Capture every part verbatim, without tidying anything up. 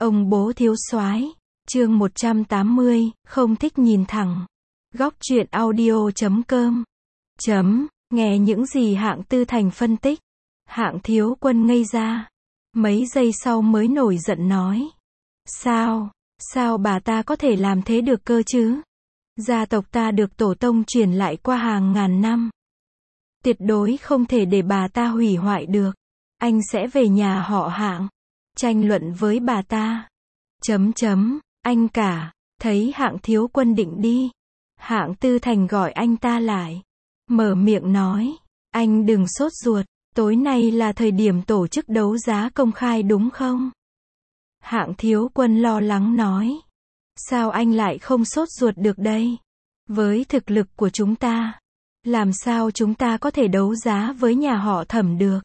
Ông bố thiếu soái, chương một trăm tám mươi, không thích nhìn thẳng. Góc truyện audio chấm com. Chấm, nghe những gì Hạng Tư Thành phân tích. Hạng Thiếu Quân ngây ra. Mấy giây sau mới nổi giận nói. Sao, sao bà ta có thể làm thế được cơ chứ? Gia tộc ta được tổ tông truyền lại qua hàng ngàn năm. Tuyệt đối không thể để bà ta hủy hoại được. Anh sẽ về nhà họ Hạng, tranh luận với bà ta. Chấm chấm, anh cả, thấy Hạng Thiếu Quân định đi. Hạng Tư Thành gọi anh ta lại. Mở miệng nói, anh đừng sốt ruột, tối nay là thời điểm tổ chức đấu giá công khai đúng không? Hạng Thiếu Quân lo lắng nói. Sao anh lại không sốt ruột được đây? Với thực lực của chúng ta, làm sao chúng ta có thể đấu giá với nhà họ Thẩm được?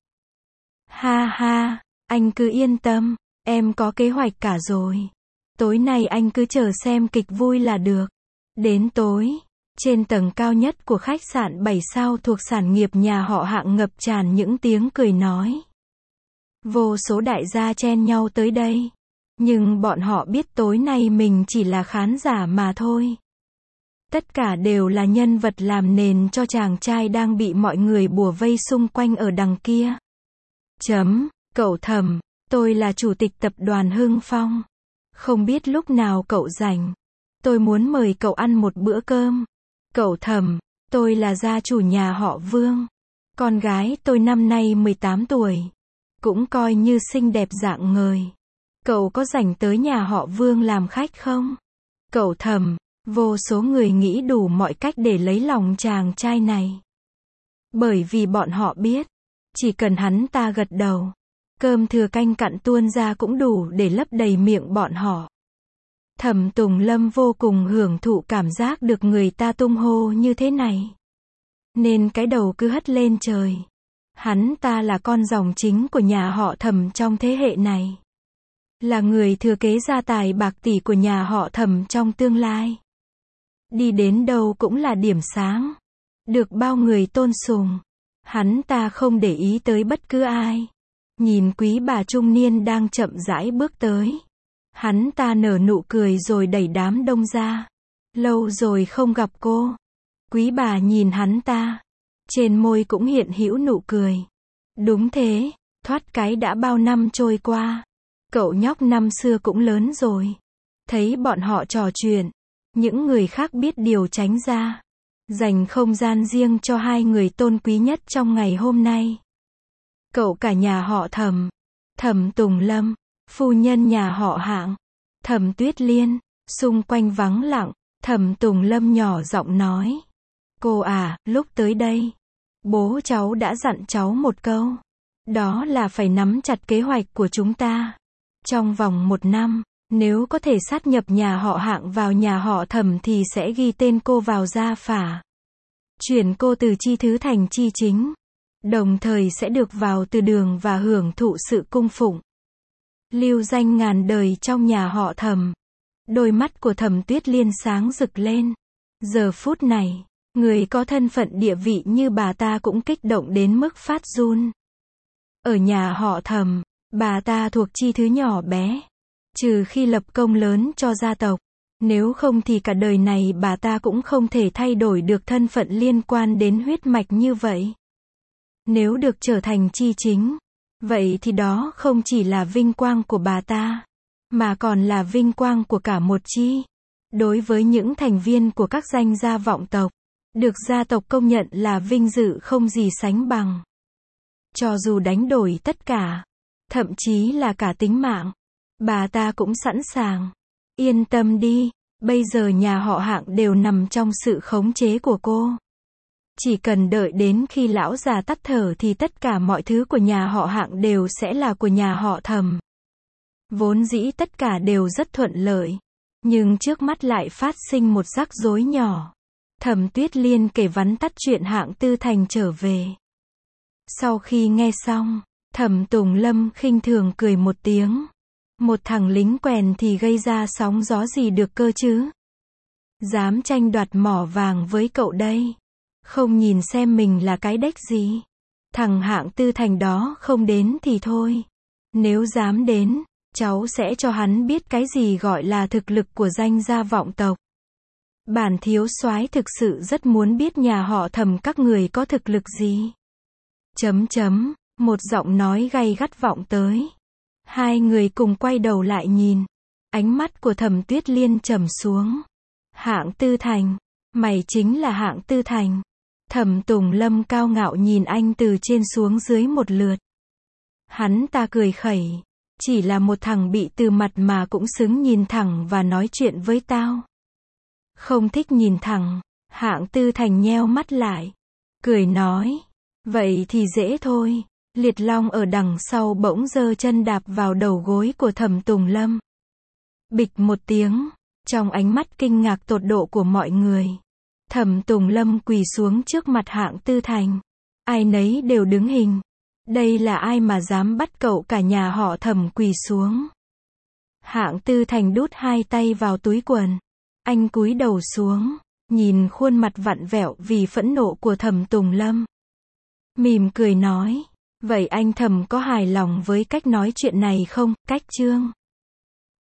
Ha ha, anh cứ yên tâm, em có kế hoạch cả rồi. Tối nay anh cứ chờ xem kịch vui là được. Đến tối, trên tầng cao nhất của khách sạn bảy sao thuộc sản nghiệp nhà họ Hạng ngập tràn những tiếng cười nói. Vô số đại gia chen nhau tới đây. Nhưng bọn họ biết tối nay mình chỉ là khán giả mà thôi. Tất cả đều là nhân vật làm nền cho chàng trai đang bị mọi người bủa vây xung quanh ở đằng kia. Chấm, cậu Thẩm, tôi là chủ tịch tập đoàn Hưng Phong. Không biết lúc nào cậu rảnh. Tôi muốn mời cậu ăn một bữa cơm. Cậu Thẩm, tôi là gia chủ nhà họ Vương. Con gái tôi năm nay mười tám tuổi. Cũng coi như xinh đẹp rạng ngời. Cậu có rảnh tới nhà họ Vương làm khách không? Cậu Thẩm, vô số người nghĩ đủ mọi cách để lấy lòng chàng trai này. Bởi vì bọn họ biết, chỉ cần hắn ta gật đầu, cơm thừa canh cặn tuôn ra cũng đủ để lấp đầy miệng bọn họ. Thẩm Tùng Lâm vô cùng hưởng thụ cảm giác được người ta tung hô như thế này. Nên cái đầu cứ hất lên trời. Hắn ta là con rồng chính của nhà họ Thẩm trong thế hệ này. Là người thừa kế gia tài bạc tỷ của nhà họ Thẩm trong tương lai. Đi đến đâu cũng là điểm sáng. Được bao người tôn sùng. Hắn ta không để ý tới bất cứ ai. Nhìn quý bà trung niên đang chậm rãi bước tới. Hắn ta nở nụ cười rồi đẩy đám đông ra. Lâu rồi không gặp cô. Quý bà nhìn hắn ta. Trên môi cũng hiện hữu nụ cười. Đúng thế, thoát cái đã bao năm trôi qua. Cậu nhóc năm xưa cũng lớn rồi. Thấy bọn họ trò chuyện. Những người khác biết điều tránh ra. Dành không gian riêng cho hai người tôn quý nhất trong ngày hôm nay. Cậu cả nhà họ Thẩm. Thẩm Tùng Lâm. Phu nhân nhà họ Hạng. Thẩm Tuyết Liên. Xung quanh vắng lặng. Thẩm Tùng Lâm nhỏ giọng nói. Cô à, lúc tới đây. Bố cháu đã dặn cháu một câu. Đó là phải nắm chặt kế hoạch của chúng ta. Trong vòng một năm, nếu có thể sát nhập nhà họ Hạng vào nhà họ Thẩm thì sẽ ghi tên cô vào gia phả. Chuyển cô từ chi thứ thành chi chính. Đồng thời sẽ được vào từ đường và hưởng thụ sự cung phụng. Lưu danh ngàn đời trong nhà họ Thẩm. Đôi mắt của Thẩm Tuyết Liên sáng rực lên. Giờ phút này, người có thân phận địa vị như bà ta cũng kích động đến mức phát run. Ở nhà họ Thẩm, bà ta thuộc chi thứ nhỏ bé. Trừ khi lập công lớn cho gia tộc. Nếu không thì cả đời này bà ta cũng không thể thay đổi được thân phận liên quan đến huyết mạch như vậy. Nếu được trở thành chi chính, vậy thì đó không chỉ là vinh quang của bà ta, mà còn là vinh quang của cả một chi. Đối với những thành viên của các danh gia vọng tộc, được gia tộc công nhận là vinh dự không gì sánh bằng. Cho dù đánh đổi tất cả, thậm chí là cả tính mạng, bà ta cũng sẵn sàng. Yên tâm đi, bây giờ nhà họ Hạng đều nằm trong sự khống chế của cô. Chỉ cần đợi đến khi lão già tắt thở thì tất cả mọi thứ của nhà họ Hạng đều sẽ là của nhà họ Thẩm. Vốn dĩ tất cả đều rất thuận lợi. Nhưng trước mắt lại phát sinh một rắc rối nhỏ. Thẩm Tuyết Liên kể vắn tắt chuyện Hạng Tư Thành trở về. Sau khi nghe xong, Thẩm Tùng Lâm khinh thường cười một tiếng. Một thằng lính quèn thì gây ra sóng gió gì được cơ chứ? Dám tranh đoạt mỏ vàng với cậu đây. Không nhìn xem mình là cái đếch gì. Thằng Hạng Tư Thành đó không đến thì thôi. Nếu dám đến, cháu sẽ cho hắn biết cái gì gọi là thực lực của danh gia vọng tộc. Bản thiếu soái thực sự rất muốn biết nhà họ Thẩm các người có thực lực gì. Chấm chấm, một giọng nói gay gắt vọng tới. Hai người cùng quay đầu lại nhìn. Ánh mắt của Thẩm Tuyết Liên trầm xuống. Hạng Tư Thành, mày chính là Hạng Tư Thành. Thẩm Tùng Lâm cao ngạo nhìn anh từ trên xuống dưới một lượt. Hắn ta cười khẩy. Chỉ là một thằng bị từ mặt mà cũng xứng nhìn thẳng và nói chuyện với tao. Không thích nhìn thẳng. Hạng Tư Thành nheo mắt lại. Cười nói. Vậy thì dễ thôi. Liệt Long ở đằng sau bỗng giơ chân đạp vào đầu gối của Thẩm Tùng Lâm. Bịch một tiếng. Trong ánh mắt kinh ngạc tột độ của mọi người. Thẩm Tùng Lâm quỳ xuống trước mặt Hạng Tư Thành. Ai nấy đều đứng hình. Đây là ai mà dám bắt cậu cả nhà họ Thẩm quỳ xuống. Hạng Tư Thành đút hai tay vào túi quần. Anh cúi đầu xuống. Nhìn khuôn mặt vặn vẹo vì phẫn nộ của Thẩm Tùng Lâm. Mỉm cười nói. Vậy anh Thẩm có hài lòng với cách nói chuyện này không, Cách Trương?